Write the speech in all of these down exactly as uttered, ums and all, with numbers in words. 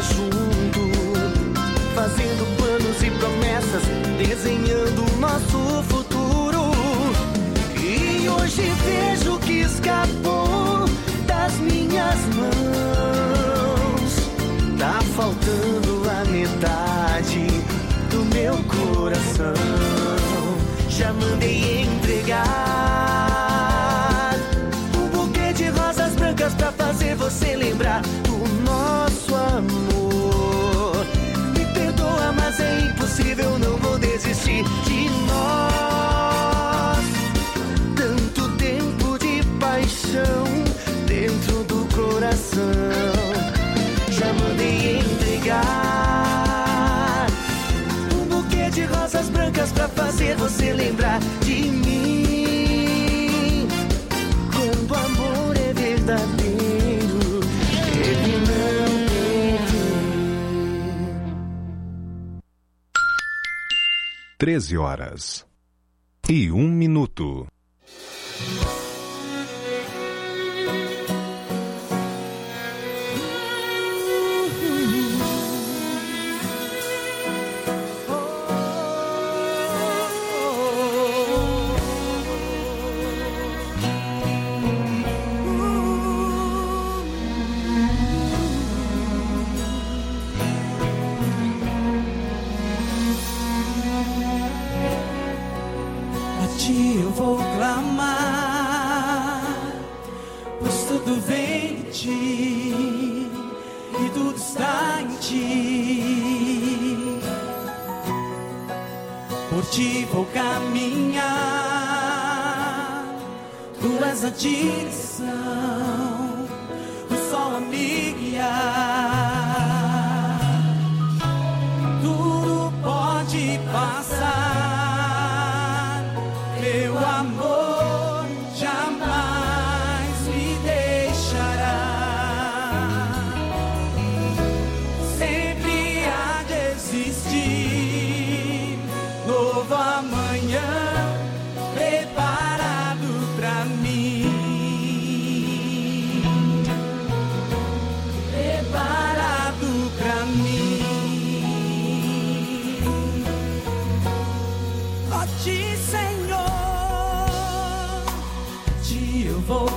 junto, fazendo planos e promessas, desenhando o nosso futuro. E hoje vejo que escapou das minhas mãos. Tá faltando a metade do meu coração. Já mandei entregar um buquê de rosas brancas pra fazer você lembrar do nosso amor. Me perdoa, mas é impossível, não vou desistir de nós. Tanto tempo de paixão dentro do coração. Já mandei entregar um buquê de rosas brancas pra fazer você lembrar de mim. Quando o amor é verdadeiro, ele não tem fim. Treze horas e um minuto. Eu vou clamar, pois tudo vem de ti e tudo está em ti. Por ti vou caminhar, tu és a direção, o sol a me guiar. Tudo pode passar, meu amor jamais me deixará. Sempre há de existir novo amanhã preparado pra mim. Preparado pra mim. Ó ti, Senhor, eu vou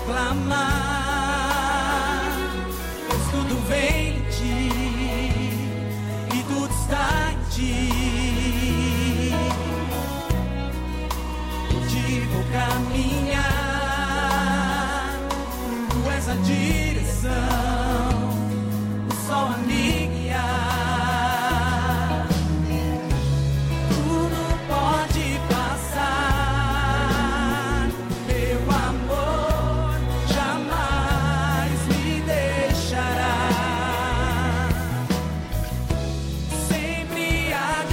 clamar, pois tudo vem de ti e tudo está em ti. Por ti vou caminhar, tu és a direção, o sol a me guiar. Tudo pode passar, meu amor jamais me deixará. Sempre há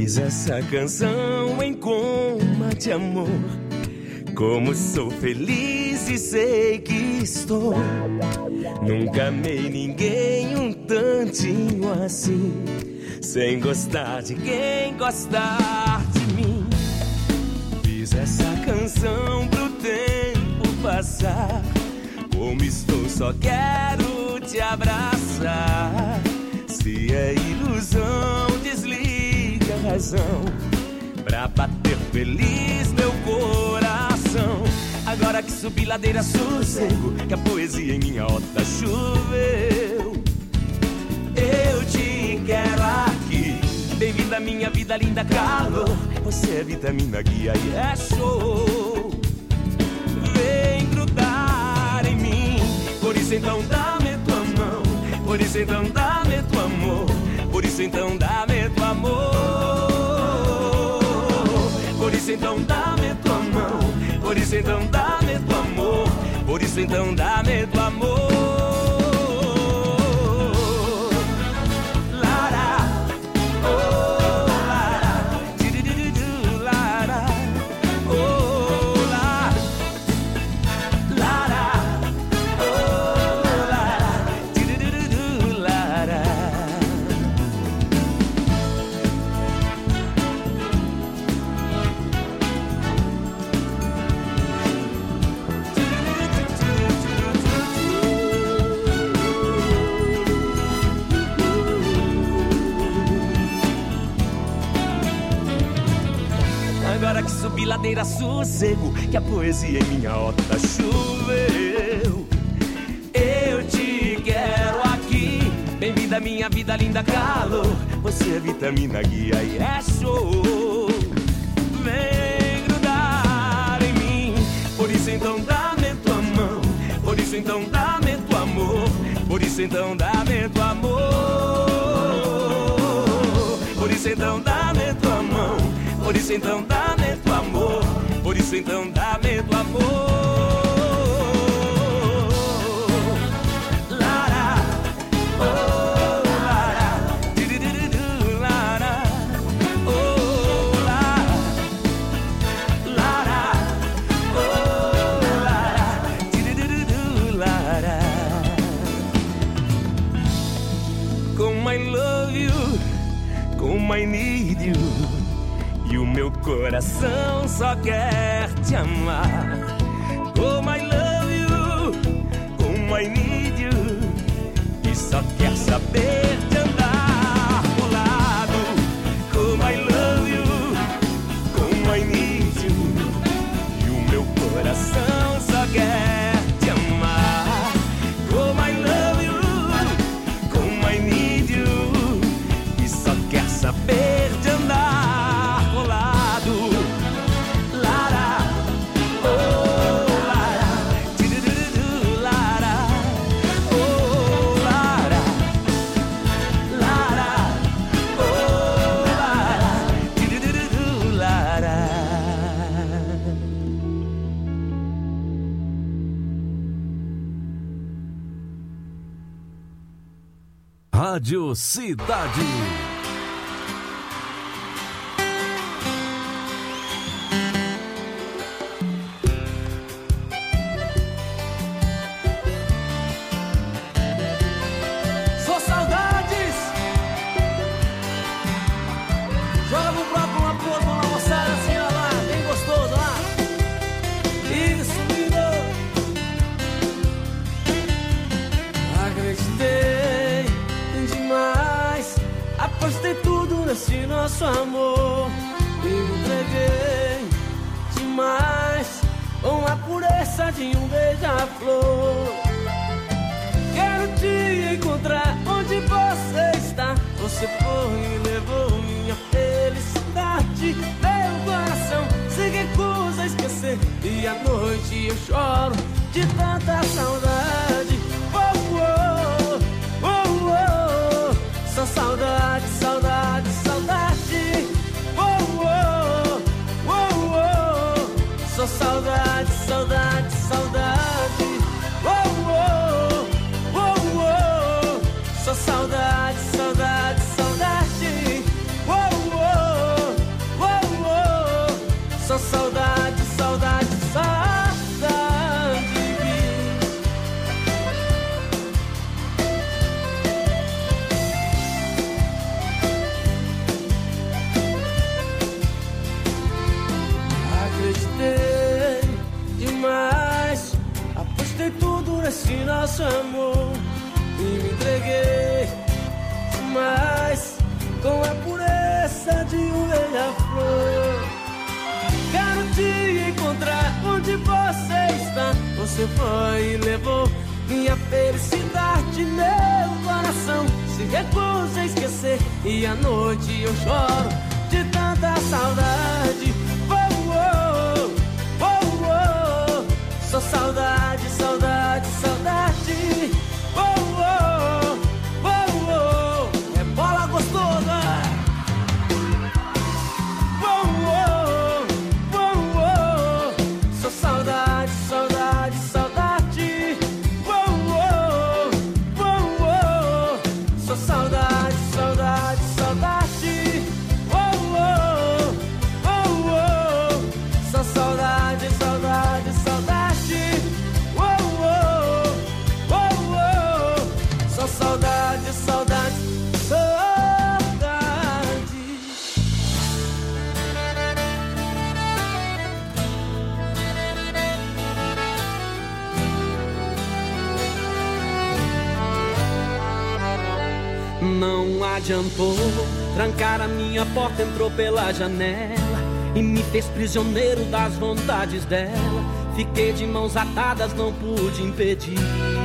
Fiz essa canção em coma de amor. Como sou feliz e sei que estou. Nunca amei ninguém um tantinho assim, sem gostar de quem gostar de mim. Fiz essa canção pro tempo passar. Como estou, só quero te abraçar. Se é ilusão, desliga a razão pra bater feliz meu coração. Agora que subi ladeira, sossego, que a poesia em minha horta choveu. Eu te quero aqui. Bem-vinda à minha vida, linda calor. Você é vitamina, guia e é show. Vem grudar em mim. Por isso então dá-me tua mão. Por isso então dá-me tua amor. Por isso então dá-me tua amor. Por isso então dá-me tua mão. Por isso então dá-me tua amor. Por isso então dá-me tua amor. Lara, oh Lara, di-di-di-di-du, Lara, oh Lara, Lara, oh Lara, di-di-di-di-du, Lara. Agora que subi ladeira, sossego, que a poesia em minha horta choveu. Eu te quero aqui. Bem-vinda à minha vida, linda calor. Você é vitamina, guia e é show. Vem grudar em mim. Por isso então dá-me tua mão. Por isso então dá-me tua amor. Por isso então dá-me tua amor. Por isso então dá-me tua mão. Por isso então dá-me tua amor. Por isso então dá-me tua amor. Lara, oh Lara, di-di-di-di-du, Lara, oh Lara, Lara, oh Lara, di-di-di-di-du, Lara. Como I love you, como I need you. E o meu coração só quer te amar. Como I love you, como I need you. E só quer saber de andar colado. Como I love you, como I need you. E o meu coração só quer te amar. Como I love you, como I need you. E só quer saber de andar. Rádio Cidade. Só saudades. Joga pro próprio uma pro outro, uma moçada assim, ó lá, bem gostoso lá. Isso, lindo. Acreditei demais, apostei tudo nesse nosso amor. E me entreguei demais, com a pureza de um beija-flor. Quero te encontrar onde você está. Você foi e levou minha felicidade. Meu coração se recusa a esquecer. E à noite eu choro de tanta saudade. Oh, oh, oh, oh. Só saudade, saudade, saudade. Oh, oh, oh, oh. Só saudade, saudade, saudade. Oh, oh, oh, oh. Só saudade, saudade, saudade. Oh, oh, esse nosso amor e me entreguei, mas com a pureza de um beija-flor. Quero te encontrar onde você está. Você foi e levou minha felicidade, meu coração se recusa a esquecer, e à noite eu choro de tanta saudade. Oh, oh, oh, oh. Só saudade, saudade, saudade. Oh, oh, oh, oh. É bola gostosa. Oh, oh, oh, oh. Só saudade, saudade, saudade. Oh, oh, oh, oh. Só saudade, saudade, saudade. Oh, oh, oh, oh. Só saudade, saudade, saudade. Oh, oh, oh, oh. Só saudade, saudade, saudade. Não adiantou, trancar a minha porta, entrou pela janela e me fez prisioneiro das vontades dela. Fiquei de mãos atadas, não pude impedir.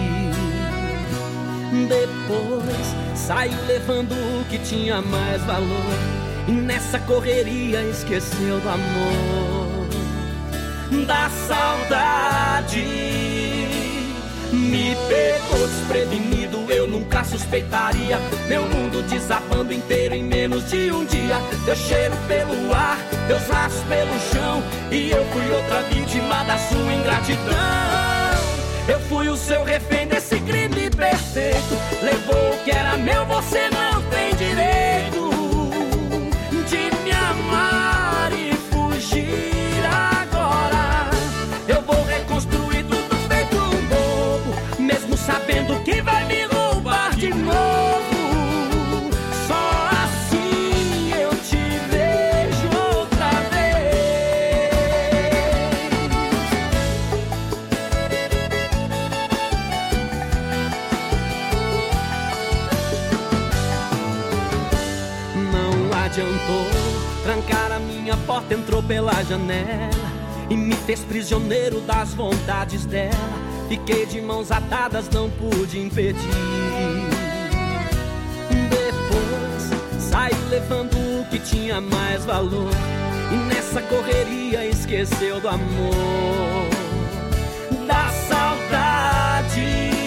Depois saiu levando o que tinha mais valor, e nessa correria esqueceu do amor, da saudade. Me pegou desprevenido, eu nunca suspeitaria. Meu mundo desabando inteiro em menos de um dia. Teu cheiro pelo ar, teus rastros pelo chão, e eu fui outra vítima da sua ingratidão. Eu fui o seu refém desse crime perfeito. Levou o que era meu, você não tem direito de me amar e fugir agora. Eu vou reconstruir tudo feito um bobo, mesmo sabendo que vai me roubar de novo. Só assim eu te vejo outra vez. Não adiantou, trancar a minha porta, entrou pela janela e me fez prisioneiro das vontades dela. Fiquei de mãos atadas, não pude impedir. Depois saiu levando o que tinha mais valor, e nessa correria esqueceu do amor, da saudade.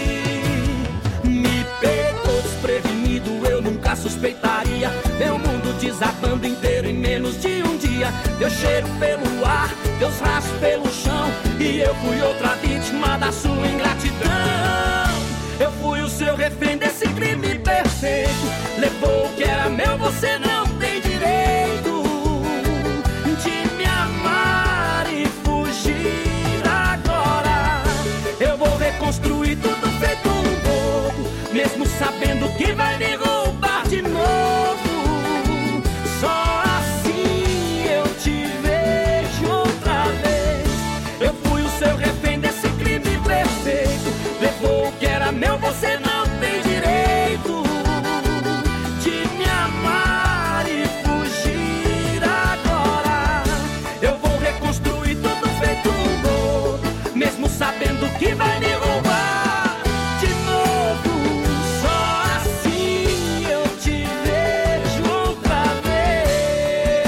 Me pegou desprevenido, eu nunca suspeitaria. Meu mundo desabando inteiro em menos de um dia. Teu cheiro pelo ar, teus rastros pelo chão, e eu fui outra vítima da sua ingratidão. Eu fui o seu refém desse crime perfeito. Levou o que era meu, você não tem direito de me amar e fugir agora. Eu vou reconstruir tudo feito um bobo, mesmo sabendo que vai me roubar de novo. Só assim eu te vejo outra vez. Eu fui o seu refém desse crime perfeito. Levou o que era meu, você não tem direito de me amar e fugir agora. Eu vou reconstruir tudo feito um bobo, mesmo sabendo que vai me roubar de novo. Só assim eu te vejo outra vez.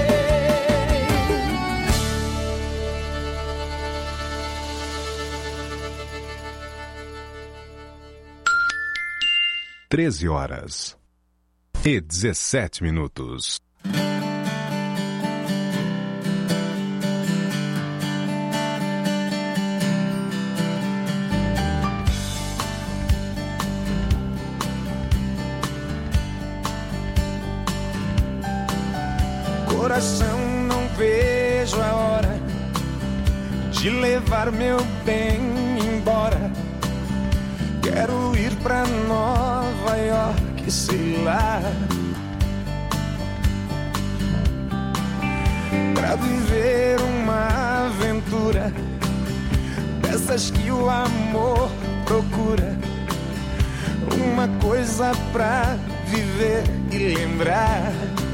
Treze horas e dezessete minutos. Coração, não vejo a hora de levar meu bem embora. Quero ir pra Nova York, sei lá, pra viver uma aventura dessas que o amor procura uma coisa pra viver e lembrar.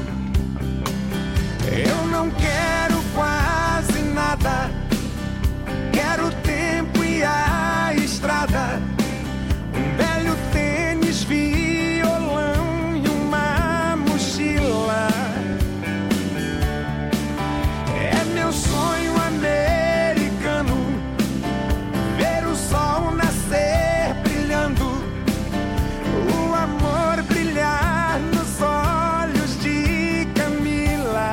Eu não quero quase nada, quero o tempo e a estrada, um velho tênis, violão e uma mochila. É meu sonho americano, ver o sol nascer brilhando, o amor brilhar nos olhos de Camila.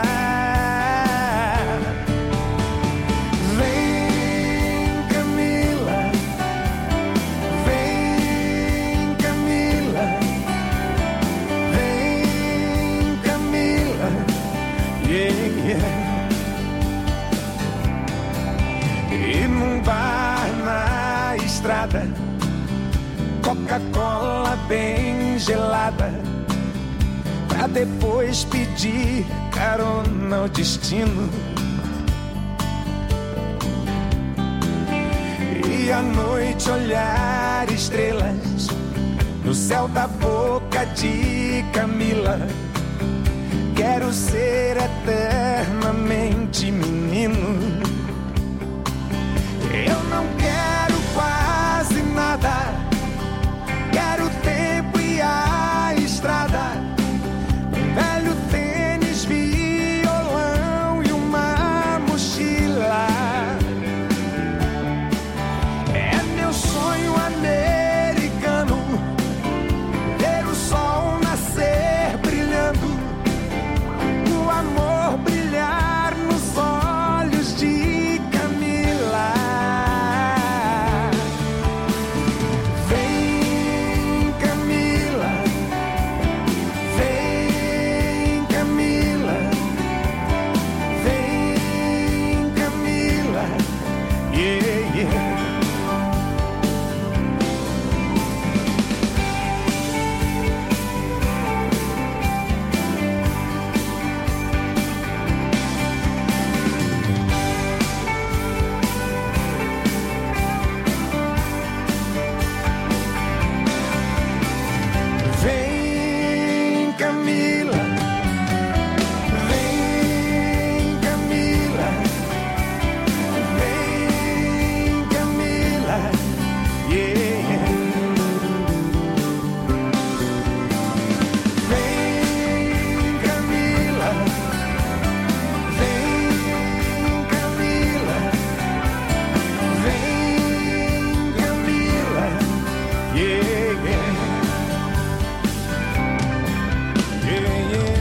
Vem, Camila, vem, Camila, vem, Camila, yeah, yeah. E num bar na estrada, Coca-Cola bem gelada, pra depois pedir carona ao destino. E à noite olhar estrelas no céu da boca de Camila. Quero ser eternamente menino. Eu não quero quase nada, quero o tempo e a estrada, um velho tênis, violão e uma mochila. É meu sonho americano, ver o sol nascer brilhando, o amor brilhar nos olhos de Camila. Vem, Camila, vem, Camila, vem, Camila, yeah, yeah. Vem, Camila, vem, Camila, vem, Camila, yeah. Vem, Camila, vem, Camila, vem, Camila, yeah, yeah. Yeah, yeah.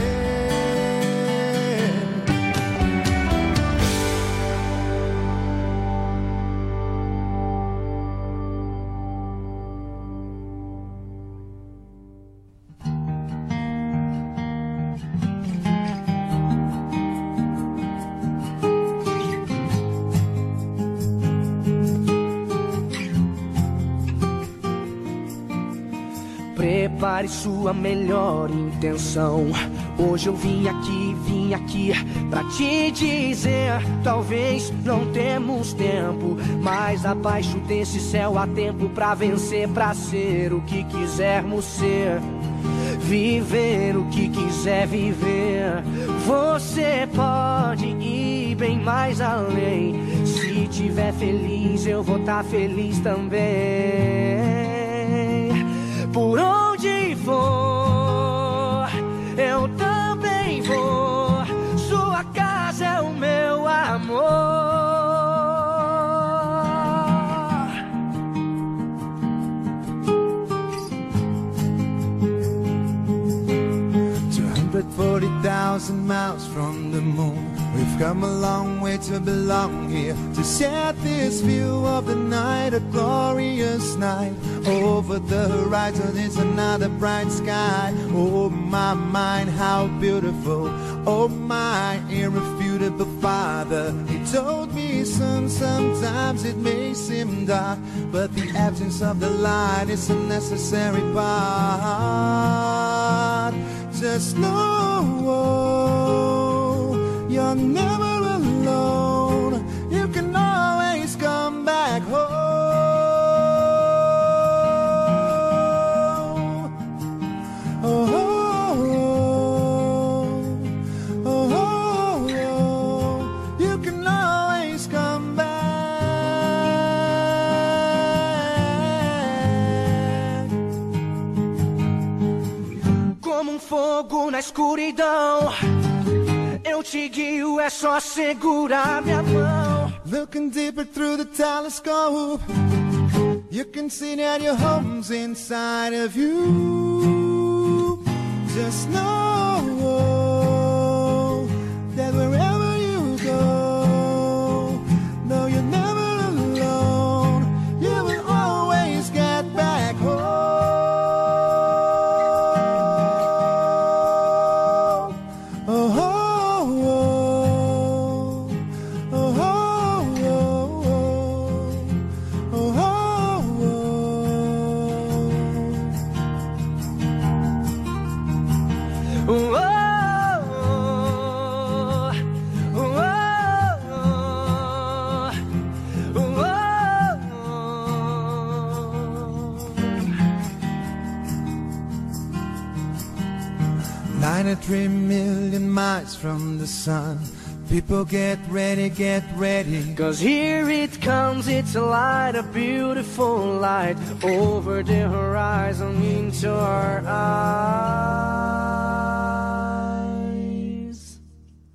Prepare sua melhor intenção. Hoje eu vim aqui, vim aqui pra te dizer: talvez não temos tempo, mas abaixo desse céu há tempo pra vencer, pra ser o que quisermos ser, viver o que quiser viver. Você pode ir bem mais além. Se tiver feliz, eu vou tá feliz também. Por onde for, eu também vou. Sua casa é o meu amor. two hundred forty thousand miles from the moon, we've come a long way to belong here, to share this view of the night, a glorious night. Over the horizon is another bright sky. Oh my mind, how beautiful. Oh my irrefutable Father. He told me, son, sometimes it may seem dark, but the absence of the light is a necessary part. Just know you're never alone. You can always come back home. escuridão. Eu te guio, é só segurar minha mão. Looking deeper through the telescope, you can see that your home's inside of you. Just know that wherever you go, no, you're never alone. You will always get back home. Oh, oh. ninety-three million miles from the sun. People get ready, get ready. Cause here it comes, it's a light, a beautiful light. Over the horizon into our eyes.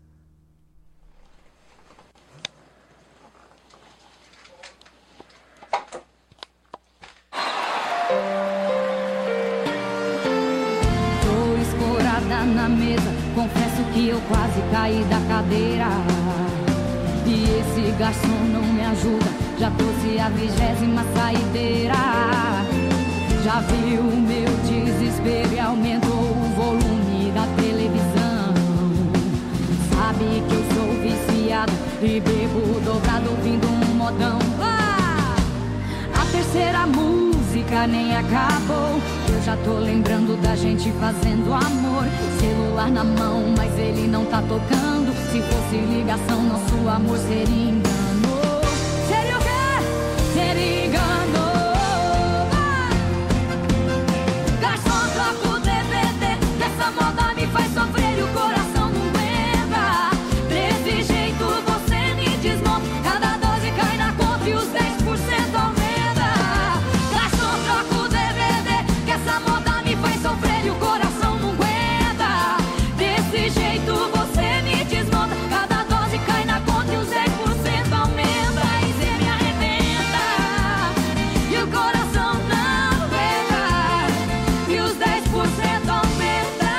Tô escorada na mesa, confesso que eu quase caí da cadeira. E esse garçom não me ajuda, já trouxe a vigésima saideira. Já viu o meu desespero e aumentou o volume da televisão. Sabe que eu sou viciado e bebo dobrado ouvindo um modão. Ah! A terceira música nem acabou, eu já tô lembrando da gente fazendo amor. Celular na mão, mas ele não tá tocando. Se fosse ligação, nosso amor seria engano. Seria o quê? Seria engano. Ah! Garçom, troca o D V D, essa moda me faz sofrer e o coração não aguenta. Desse jeito você me desmonta, cada dose cai na conta e os dez por cento aumenta. Garçom, troca o D V D, que essa moda me faz sofrer e o coração não aguenta. Desse jeito você me desmonta, cada dose cai na conta e os dez por cento aumenta. E cê me arrebenta e o coração não aguenta, e os dez por cento aumenta.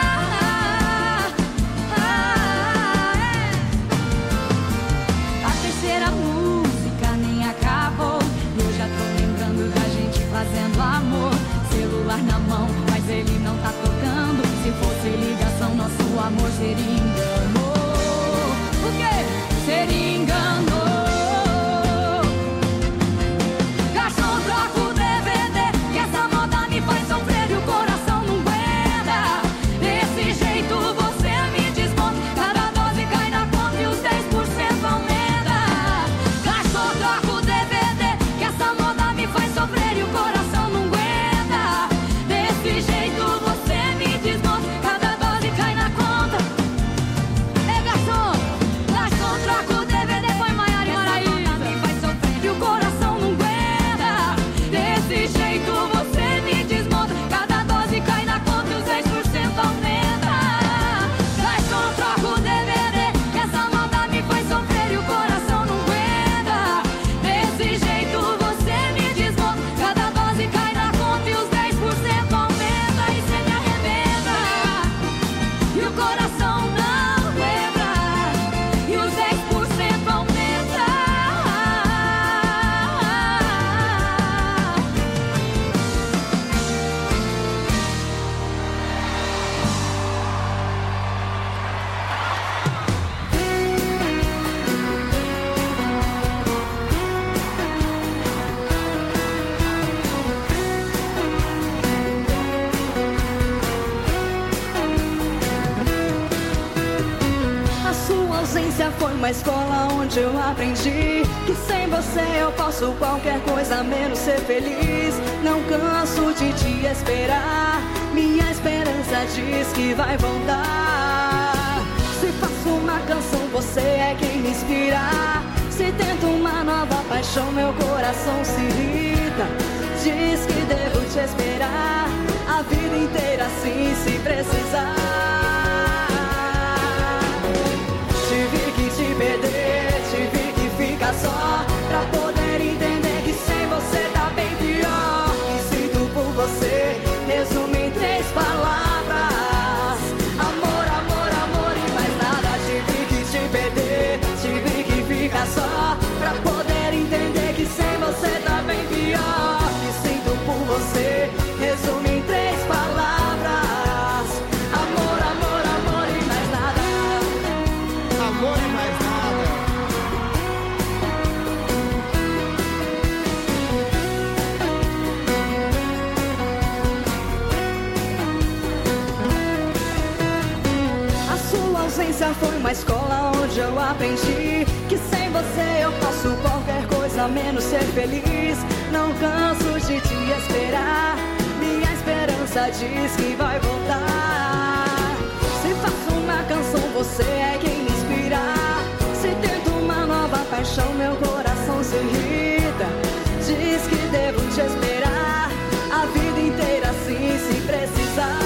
Ah, é. A terceira música nem acabou, eu já tô lembrando da gente fazendo amor. Celular na mão, mas ele não tá tocando. Se fosse ligação, nosso amor seria engano. O quê? Seria engano. Garçom, troca o D V D, que essa moda me faz sofrer e o coração não aguenta. Desse jeito você me desmonta, cada dose cai na conta e os dez por cento aumenta. Garçom, troca o D V D, que essa moda me faz sofrer e o coração não aguenta. Desse jeito você me desmonta, cada dose cai na conta. É garçom, garçom, troca o D V D, põe Maiara e Maraísa. Me faz sofrer e o coração não aguenta. Desse jeito você me desmonta, cada dose cai na conta e os dez por cento aumenta. Garçom, troca o D V D, que essa moda me faz sofrer e o coração não aguenta. Desse jeito você me desmonta, cada dose cai na conta e os dez por cento aumenta. E cê me arrebenta e o coração não aguenta, e os dez por cento aumenta. A sua ausência foi uma escola onde eu aprendi que sem você eu posso qualquer coisa menos ser feliz. Não canso de te esperar, minha esperança diz que vai voltar. Se faço uma canção, você é quem me inspira. Se tento uma nova paixão, meu coração se irrita. Diz que devo te esperar a vida inteira, assim, se precisar. te perder, tive que ficar só pra poder entender que sem você tá bem pior. Me sinto por você, resumo em três palavras: amor, amor, amor e mais nada. Tive que te perder, tive que ficar só pra poder entender que sem você tá bem pior. Me sinto por você, resumo em três palavras: amor, amor, amor e mais nada. Amor e mais nada. A sua ausência foi uma escola onde eu aprendi que sem você eu faço qualquer coisa menos ser feliz. Não canso de te esperar, minha esperança diz que vai voltar. Se faço uma canção, você é quem me inspira. Se tento uma nova paixão, meu coração se irrita. Diz que devo te esperar a vida inteira assim se precisar.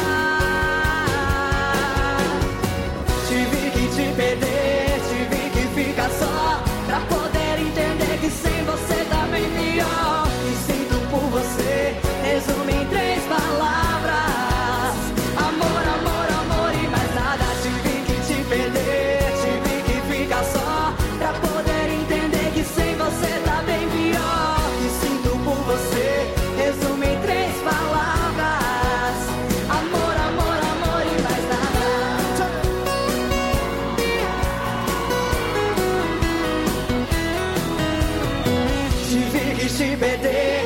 Tive que te perder, tive que ficar só pra poder entender que sem você tá bem pior. Me sinto por você, resumo em três palavras: amor, amor, amor e mais nada. Tive que te perder, tive que ficar só pra poder entender que sem você tá bem pior. Me sinto por você, resumo em três palavras: amor, amor, amor e mais nada. Tive que te perder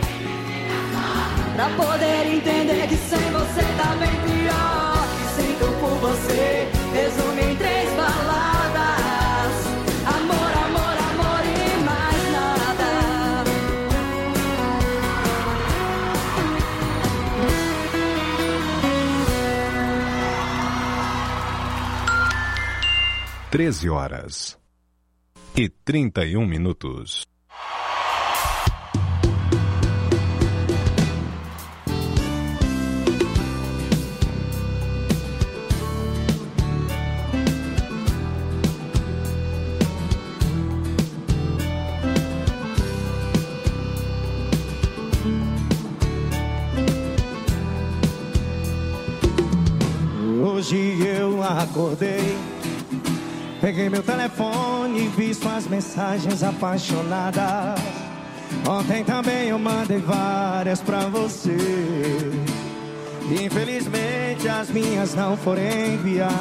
pra poder entender que sem você tá bem pior. Me sinto por você, resumo em três palavras: amor, amor, amor e mais nada. treze horas e trinta e um minutos. Hoje eu acordei, peguei meu telefone e vi suas mensagens apaixonadas. Ontem também eu mandei várias pra você. Infelizmente as minhas não foram enviadas.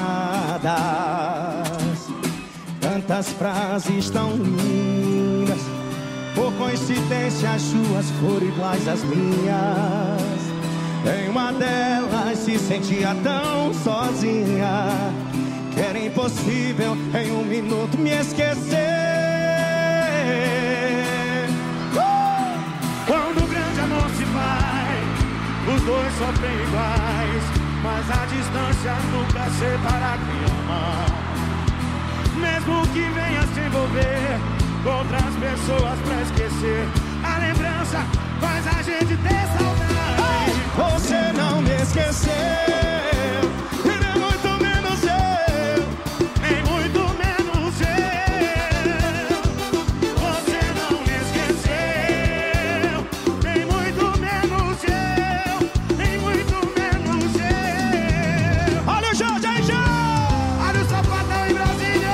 Tantas frases tão lindas, por coincidência as suas foram iguais às minhas. Em uma delas se sentia tão sozinha que era impossível em um minuto me esquecer. uh! Quando o grande amor se vai, os dois sofrem iguais, mas a distância nunca separa quem ama. Mesmo que venha se envolver com outras pessoas pra esquecer, a lembrança faz a gente ter saudade. Você não me esqueceu, e nem muito menos eu, nem muito menos eu. Você não me esqueceu, nem muito menos eu, nem muito menos eu. Olha o Jorge aí, Jorge! Olha o Sapatão em Brasília.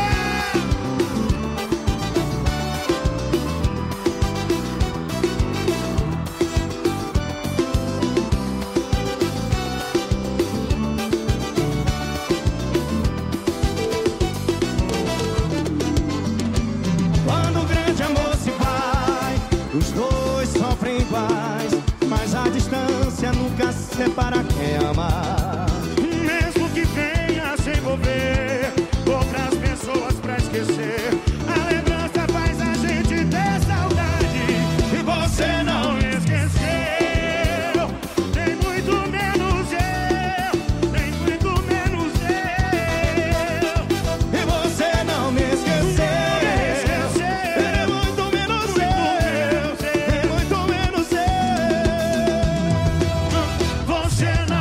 Quando o grande amor se vai, os dois sofrem iguais, mas a distância nunca separa quem ama. Mesmo que venha se envolver com outras pessoas pra esquecer, a lembrança faz a gente ter saudade. E você não me esqueceu, nem muito menos eu, nem muito menos eu. E você não me esqueceu, E muito menos eu, e muito menos eu. Você não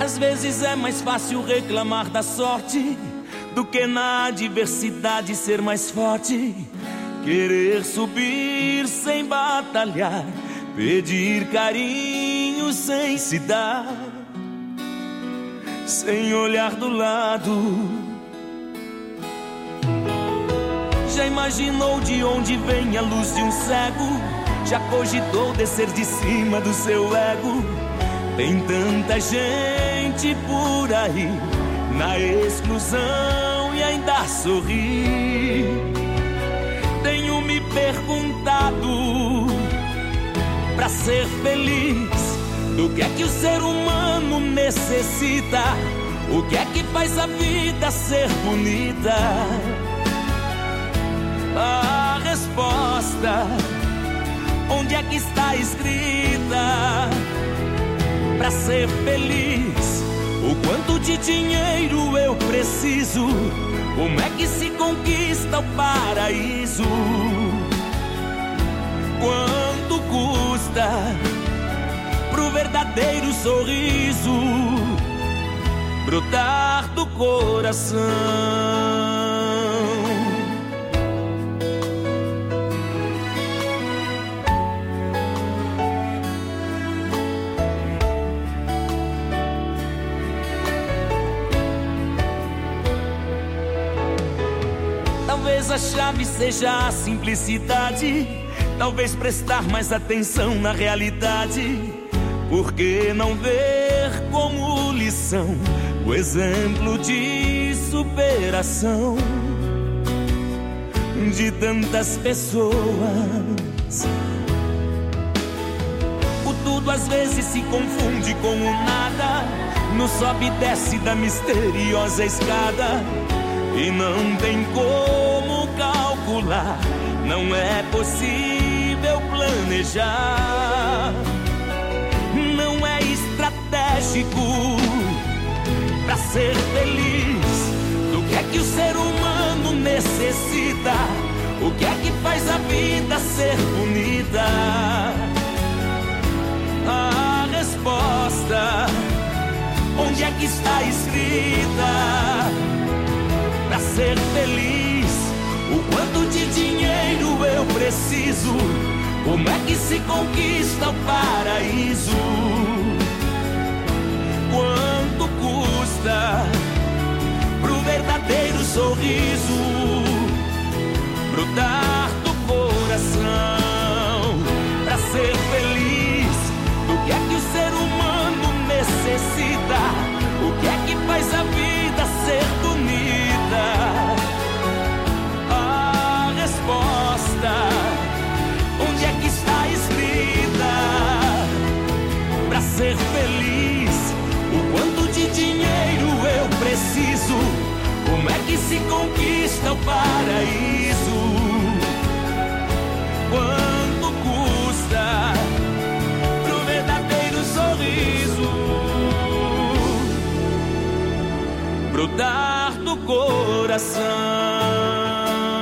Às vezes é mais fácil reclamar da sorte do que na adversidade ser mais forte. Querer subir sem batalhar, pedir carinho sem se dar, sem olhar do lado. Já imaginou de onde vem a luz de um cego? Já cogitou descer de cima do seu ego? Tem tanta gente por aí na exclusão e ainda sorri. Tenho me perguntado, pra ser feliz, do que é que o ser humano necessita? O que é que faz a vida ser bonita? A resposta, onde é que está escrita? Pra ser feliz, o quanto de dinheiro eu preciso? Como é que se conquista o paraíso? Quanto custa pro verdadeiro sorriso brotar do coração? Talvez a chave seja a simplicidade, talvez prestar mais atenção na realidade. Por que não ver como lição o exemplo de superação de tantas pessoas? O tudo às vezes se confunde com o nada, no sobe e desce da misteriosa escada. E não tem como calcular, não é possível planejar. Não é estratégico pra ser feliz. Do que é que o ser humano necessita? O que é que faz a vida ser bonita? A resposta, onde é que está escrita? Pra ser feliz, o quanto de dinheiro eu preciso? Como é que se conquista o paraíso? Quanto custa pro verdadeiro sorriso brotar do coração? Pra ser feliz, do que é que o ser humano necessita? O que é que faz a vida ser bonita? A resposta, onde é que está escrita? Pra ser feliz, o quanto de dinheiro eu preciso? Como é que se conquista o paraíso? Quanto custa pro verdadeiro sorriso brotar do coração?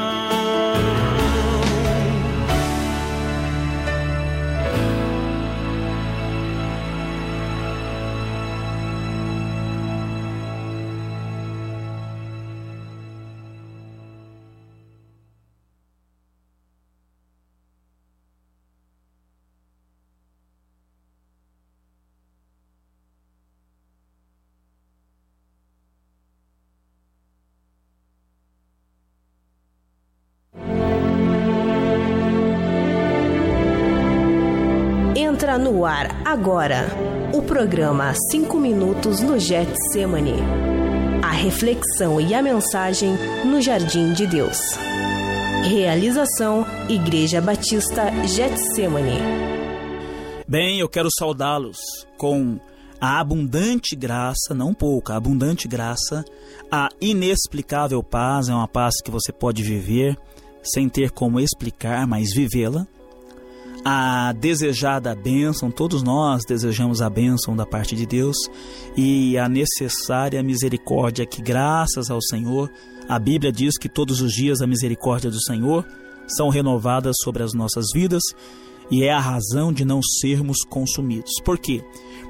Entra no ar agora o programa cinco minutos no Getsemane. A reflexão e a mensagem no Jardim de Deus. Realização Igreja Batista Getsemane. Bem, eu quero saudá-los com a abundante graça, não pouca, a abundante graça, a inexplicável paz. É uma paz que você pode viver sem ter como explicar, mas vivê-la. A desejada bênção, todos nós desejamos a bênção da parte de Deus, e a necessária misericórdia que, graças ao Senhor, a Bíblia diz que todos os dias a misericórdia do Senhor são renovadas sobre as nossas vidas, e é a razão de não sermos consumidos. Por quê?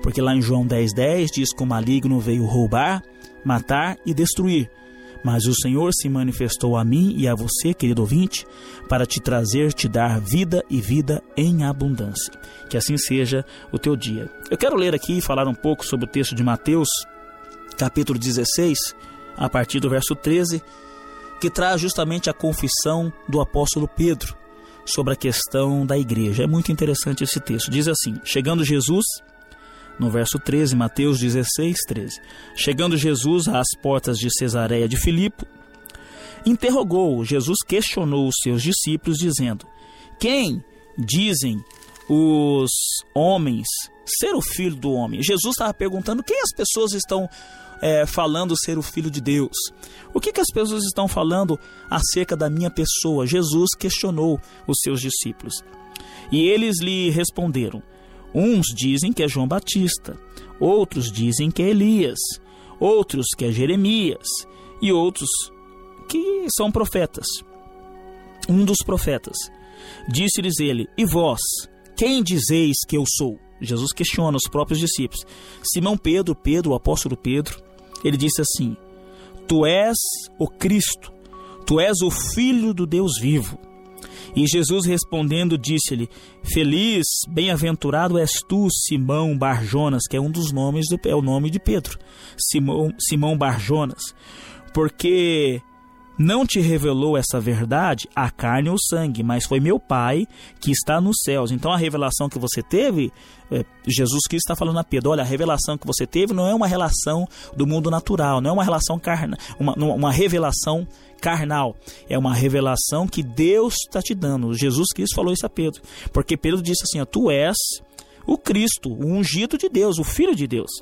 Porque lá em João dez, dez diz que o maligno veio roubar, matar e destruir. Mas o Senhor se manifestou a mim e a você, querido ouvinte, para te trazer, te dar vida e vida em abundância. Que assim seja o teu dia. Eu quero ler aqui e falar um pouco sobre o texto de Mateus, capítulo dezesseis, a partir do verso treze, que traz justamente a confissão do apóstolo Pedro sobre a questão da igreja. É muito interessante esse texto. Diz assim: chegando Jesus, no verso treze, Mateus dezesseis, treze, chegando Jesus às portas de Cesareia de Filipe, interrogou, Jesus questionou os seus discípulos, dizendo: quem dizem os homens ser o filho do homem? Jesus estava perguntando quem as pessoas estão é, falando ser o filho de Deus. O que, que as pessoas estão falando acerca da minha pessoa? Jesus questionou os seus discípulos. E eles lhe responderam: uns dizem que é João Batista, outros dizem que é Elias, outros que é Jeremias e outros que são profetas. Um dos profetas. Disse-lhes ele: e vós, quem dizeis que eu sou? Jesus questiona os próprios discípulos. Simão Pedro, Pedro, o apóstolo Pedro, ele disse assim: tu és o Cristo, tu és o Filho do Deus vivo. E Jesus respondendo disse-lhe: feliz, bem-aventurado és tu, Simão Barjonas, que é um dos nomes, do, é o nome de Pedro, Simão, Simão Barjonas, porque não te revelou essa verdade a carne ou sangue, mas foi meu Pai que está nos céus. Então a revelação que você teve, é, Jesus Cristo está falando a Pedro: olha, a revelação que você teve não é uma relação do mundo natural, não é uma relação carnal, uma, uma revelação carnal, é uma revelação que Deus está te dando. Jesus Cristo falou isso a Pedro, porque Pedro disse assim: ó, tu és o Cristo, o ungido de Deus, o Filho de Deus.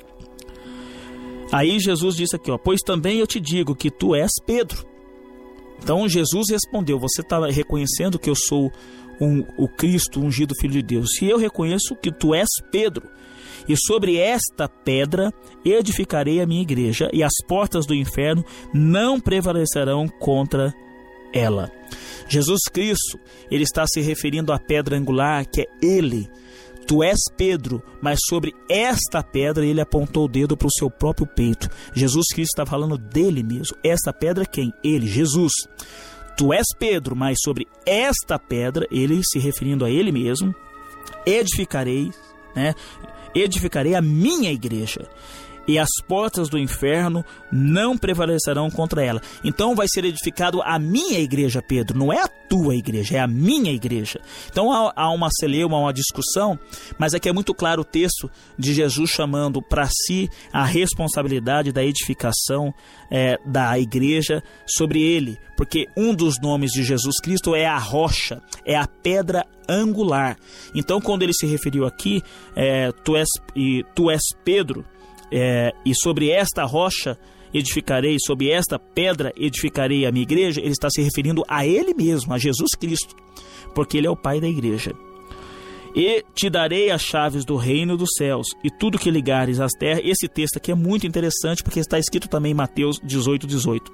Aí Jesus disse aqui, ó, pois também eu te digo que tu és Pedro. Então Jesus respondeu: você está reconhecendo que eu sou um, o Cristo, o ungido Filho de Deus, e eu reconheço que tu és Pedro, e sobre esta pedra edificarei a minha igreja, e as portas do inferno não prevalecerão contra ela. Jesus Cristo, ele está se referindo à pedra angular, que é ele. Tu és Pedro, mas sobre esta pedra ele apontou o dedo para o seu próprio peito. Jesus Cristo está falando dele mesmo. Esta pedra quem? Ele, Jesus. Tu és Pedro, mas sobre esta pedra, ele se referindo a ele mesmo, edificarei, né? Edificarei a minha igreja, e as portas do inferno não prevalecerão contra ela. Então vai ser edificado a minha igreja, Pedro, não é a tua igreja, é a minha igreja. Então há, há uma celeuma, uma discussão, mas aqui é muito claro o texto de Jesus chamando para si a responsabilidade da edificação é, da igreja sobre ele, porque um dos nomes de Jesus Cristo é a rocha, é a pedra angular. Então quando ele se referiu aqui, é, tu, és, e, tu és Pedro, É, e sobre esta rocha edificarei, sobre esta pedra edificarei a minha igreja, ele está se referindo a ele mesmo, a Jesus Cristo, porque ele é o Pai da igreja. E te darei as chaves do reino dos céus, e tudo que ligares às terras. Esse texto aqui é muito interessante, porque está escrito também em Mateus dezoito, dezoito.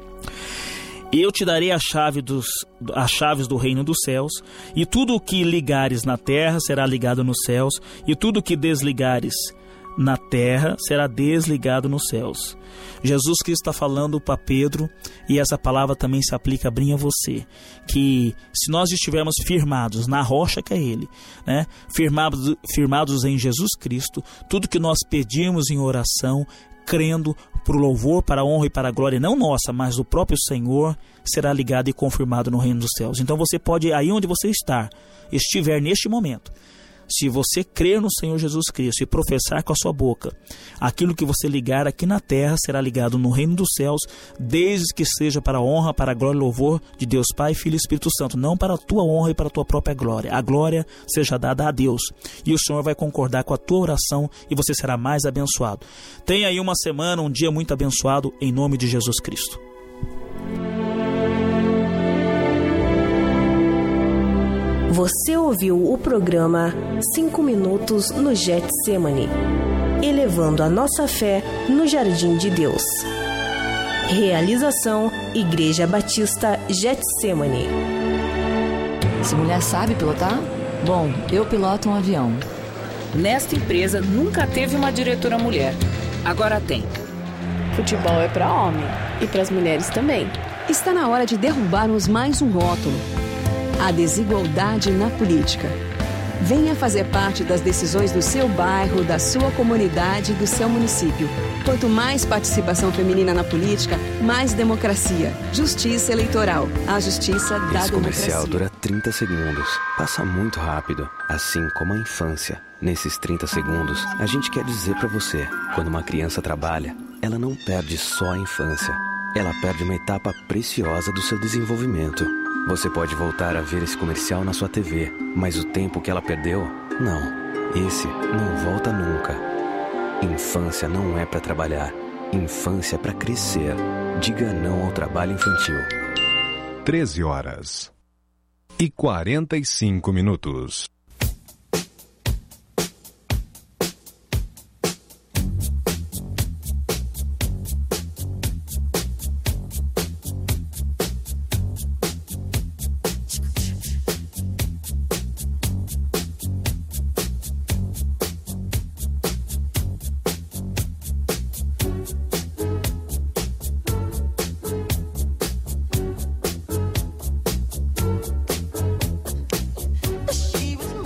Eu te darei a chave dos, as chaves do reino dos céus, e tudo o que ligares na terra será ligado nos céus, e tudo o que desligares na terra será desligado nos céus. Jesus Cristo está falando para Pedro, e essa palavra também se aplica bem a você, que se nós estivermos firmados na rocha que é ele, né? firmados, firmados em Jesus Cristo, tudo que nós pedimos em oração, crendo para o louvor, para a honra e para a glória, não nossa, mas do próprio Senhor, será ligado e confirmado no reino dos céus. Então você pode, aí onde você está, estiver neste momento, se você crer no Senhor Jesus Cristo e professar com a sua boca, aquilo que você ligar aqui na terra será ligado no reino dos céus, desde que seja para a honra, para a glória e louvor de Deus Pai, Filho e Espírito Santo, não para a tua honra e para a tua própria glória. A glória seja dada a Deus, e o Senhor vai concordar com a tua oração, e você será mais abençoado. Tenha aí uma semana, um dia muito abençoado, em nome de Jesus Cristo. Você ouviu o programa cinco minutos no Getsemane, elevando a nossa fé no Jardim de Deus. Realização Igreja Batista Getsemane. Essa mulher sabe pilotar? Bom, eu piloto um avião. Nesta empresa nunca teve uma diretora mulher. Agora tem. Futebol é para homem e para as mulheres também. Está na hora de derrubarmos mais um rótulo: a desigualdade na política. Venha fazer parte das decisões do seu bairro, da sua comunidade e do seu município. Quanto mais participação feminina na política, mais democracia. Justiça eleitoral. A justiça da Esse comercial democracia. dura trinta segundos. Passa muito rápido, assim como a infância. Nesses trinta segundos, a gente quer dizer pra você: quando uma criança trabalha, ela não perde só a infância. Ela perde uma etapa preciosa do seu desenvolvimento. Você pode voltar a ver esse comercial na sua T V, mas o tempo que ela perdeu, não. Esse não volta nunca. Infância não é pra trabalhar. Infância é pra crescer. Diga não ao trabalho infantil. treze horas e quarenta e cinco minutos. She was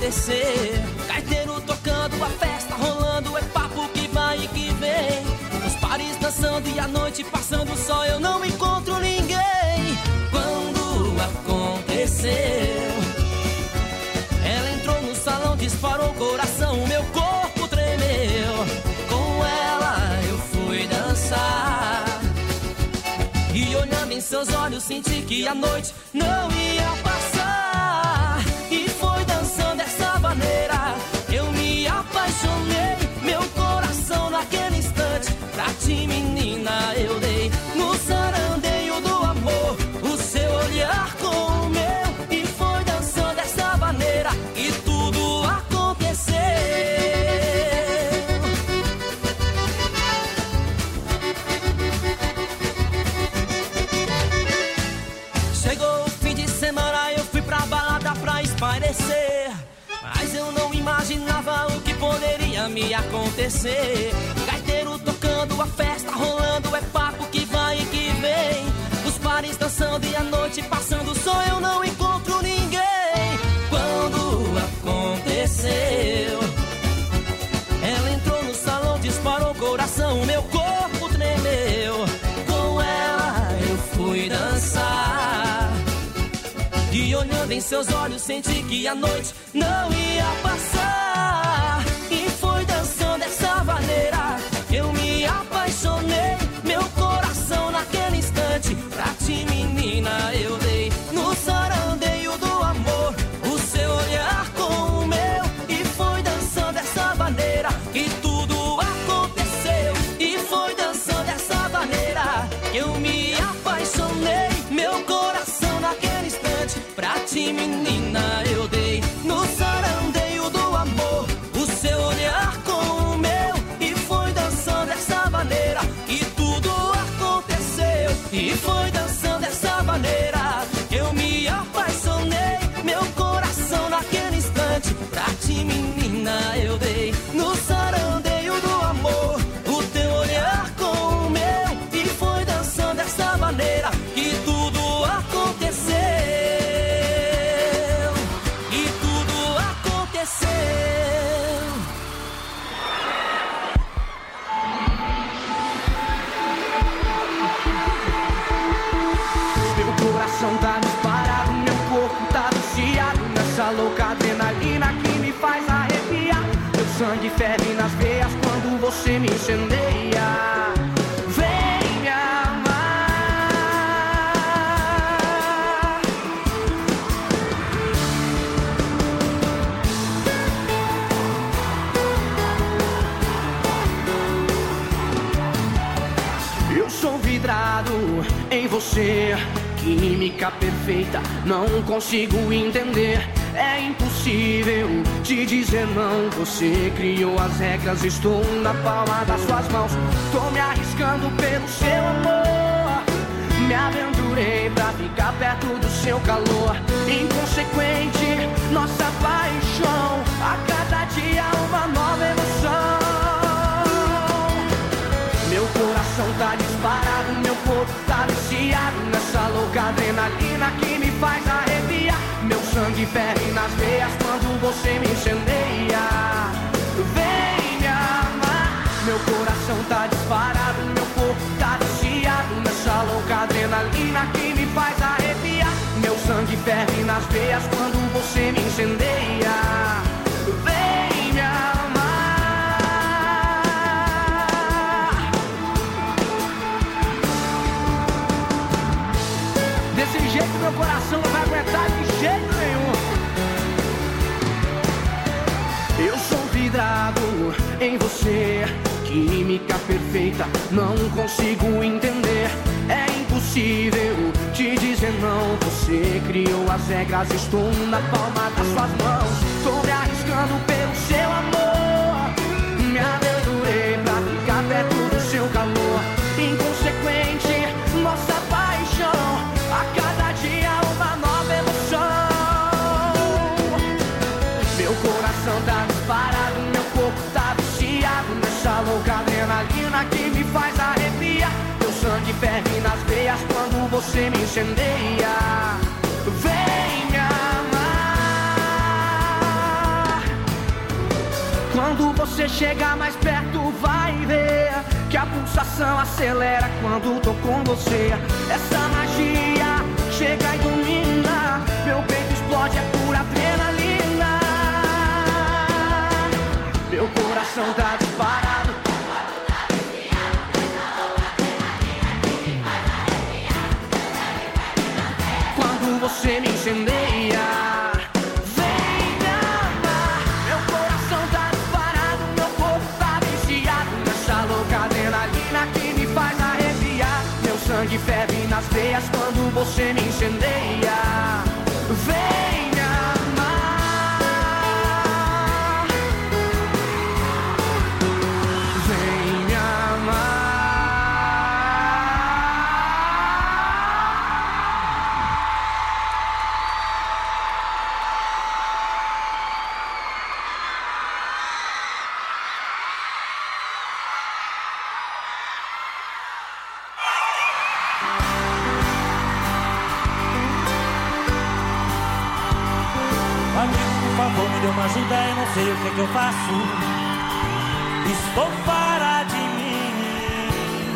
acontecer. Gaiteiro tocando, a festa rolando, é papo que vai e que vem. Os pares dançando e a noite passando, só eu não encontro ninguém. Quando aconteceu, ela entrou no salão, disparou o coração, o meu corpo tremeu. Com ela eu fui dançar e olhando em seus olhos senti que a noite não ia passar. E foi dançando dessa maneira, eu me apaixonei. Meu coração naquele instante, pra ti menina eu dei. No sarandeio do amor, o seu olhar com o meu. E foi dançando dessa maneira, e tudo aconteceu. Chegou o fim de semana, eu fui pra balada pra espairecer. Mas eu não imaginava o que poderia me acontecer. Gaiteiro tocando, a festa rolando, é papo que vai e que vem. Os pares dançando e a noite passando, só eu não encontro ninguém. Quando aconteceu, ela entrou no salão, disparou o coração, o meu corpo tremeu. Com ela eu fui dançar e olhando em seus olhos senti que a noite não ia passar. E foi dançando dessa maneira, eu me apaixonei. Meu coração naquele instante, pra ti menina eu dei. No sarandeio do amor, o seu olhar com o meu. E foi dançando dessa maneira, e tudo aconteceu. E foi dançando dessa maneira, eu me apaixonei. Meu coração naquele instante, pra ti menina eu dei. No sarandeio do amor, o seu olhar com o meu. E foi dançando dessa maneira, e tudo aconteceu. E foi dançando dessa maneira, eu me apaixonei. Meu coração naquele instante, pra ti menina eu dei. No sarandeio do amor, o teu olhar com o meu. E foi dançando dessa maneira, e tudo aconteceu. E tudo aconteceu. Meu coração tá disparado, meu corpo tá viciado nessa louca adrenalina que me faz arrepiar. Meu sangue ferve nas veias quando você me incendeia. Vem me amar. Eu sou vidrado em você, química perfeita, não consigo entender. É impossível te dizer não. Você criou as regras, estou na palma das suas mãos. Tô me arriscando pelo seu amor. Me aventurei pra ficar perto do seu calor. Inconsequente, nossa paixão. A cada dia uma nova emoção. Meu coração tá disparado, meu corpo tá viciado nessa louca adrenalina que me faz arrepiar. Meu sangue ferve nas veias quando você me incendeia. Vem me amar. Meu coração tá disparado, meu corpo tá viciado nessa louca adrenalina que me faz arrepiar. Meu sangue ferve nas veias quando você me incendeia. Vem me amar. Desse jeito meu coração não vai aguentar de jeito nenhum. Eu sou vidrado em você, química perfeita, não consigo entender. É impossível te dizer não. Você criou as regras, estou na palma das suas mãos. Tô me arriscando pelo seu amor. Me aventurei pra ficar perto do seu calor. Inconsequente, nossa paixão. A cada dia uma nova emoção. Meu coração tá disparado, meu corpo tá viciado nessa louca adrenalina que me faz arrepiar. Meu sangue ferve nas veias quando você me incendeia. Vem me amar. Quando você chegar mais perto, vai ver que a pulsação acelera quando tô com você. Essa magia chega e domina, meu peito explode, é pura adrenalina. Meu coração tá disparado. Quando você me incendeia, vem me amar. Meu coração tá disparado, meu corpo tá viciado nessa louca adrenalina que me faz arrepiar. Meu sangue ferve nas veias quando você me incendeia. Vem me amar, vem me amar. Me dê uma ajuda, eu não sei o que é que eu faço. Estou fora de mim.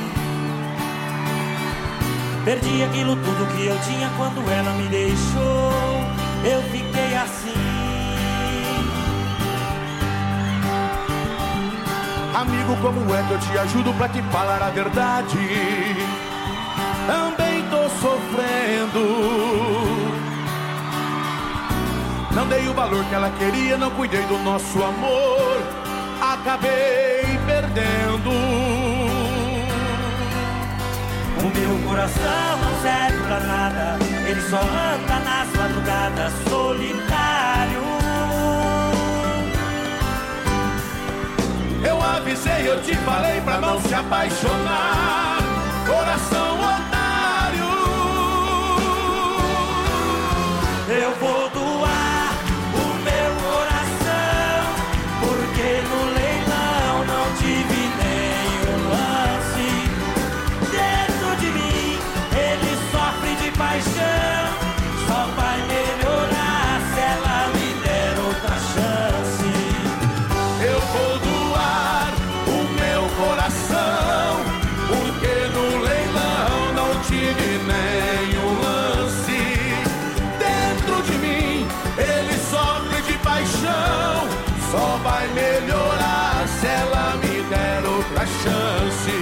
Perdi aquilo tudo que eu tinha quando ela me deixou. Eu fiquei assim. Amigo, como é que eu te ajudo pra te falar a verdade? Também tô sofrendo. Não dei o valor que ela queria, não cuidei do nosso amor. Acabei perdendo. O meu coração não serve pra nada, ele só anda nas madrugadas solitário. Eu avisei, eu te falei pra não se apaixonar. Coração otário. Eu vou doar no leilão, não tive nenhum lance. Dentro de mim, ele sofre de paixão. Só vai melhorar se ela me der outra chance. Eu vou doar o meu coração, porque no leilão não tive nenhum lance. Dentro de mim, ele sofre de paixão. Só vai melhorar se ela me der outra chance.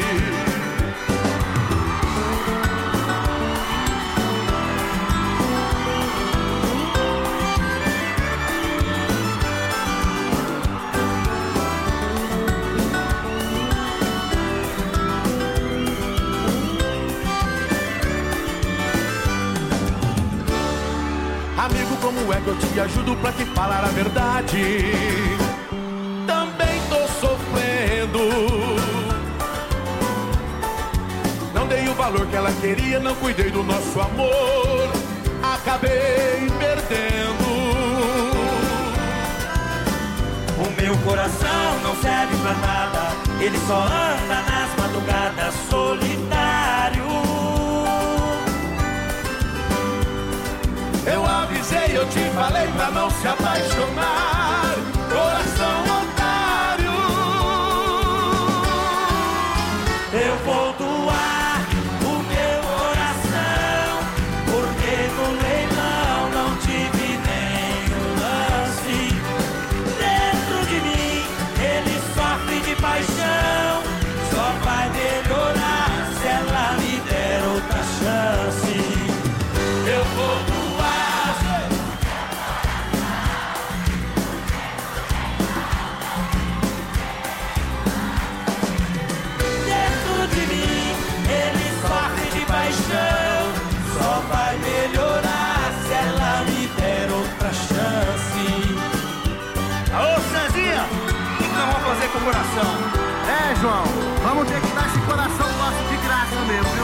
Amigo, como é que eu te ajudo pra te falar a verdade? Também tô sofrendo. Não dei o valor que ela queria, não cuidei do nosso amor. Acabei perdendo. O meu coração não serve pra nada, ele só anda nas madrugadas solitário. Eu avisei, eu te falei pra não se apaixonar. Coração otário. Eu vou doar o meu coração, porque no leilão não tive nenhum lance. Dentro de mim, ele sofre de paixão. Só vai melhorar se ela me der outra chance. Eu vou doar. Só vai melhorar se ela me der outra chance. Ô, Cezinha, o que nós vamos fazer com o coração? É, João, vamos ter que dar esse coração nosso de graça mesmo, viu?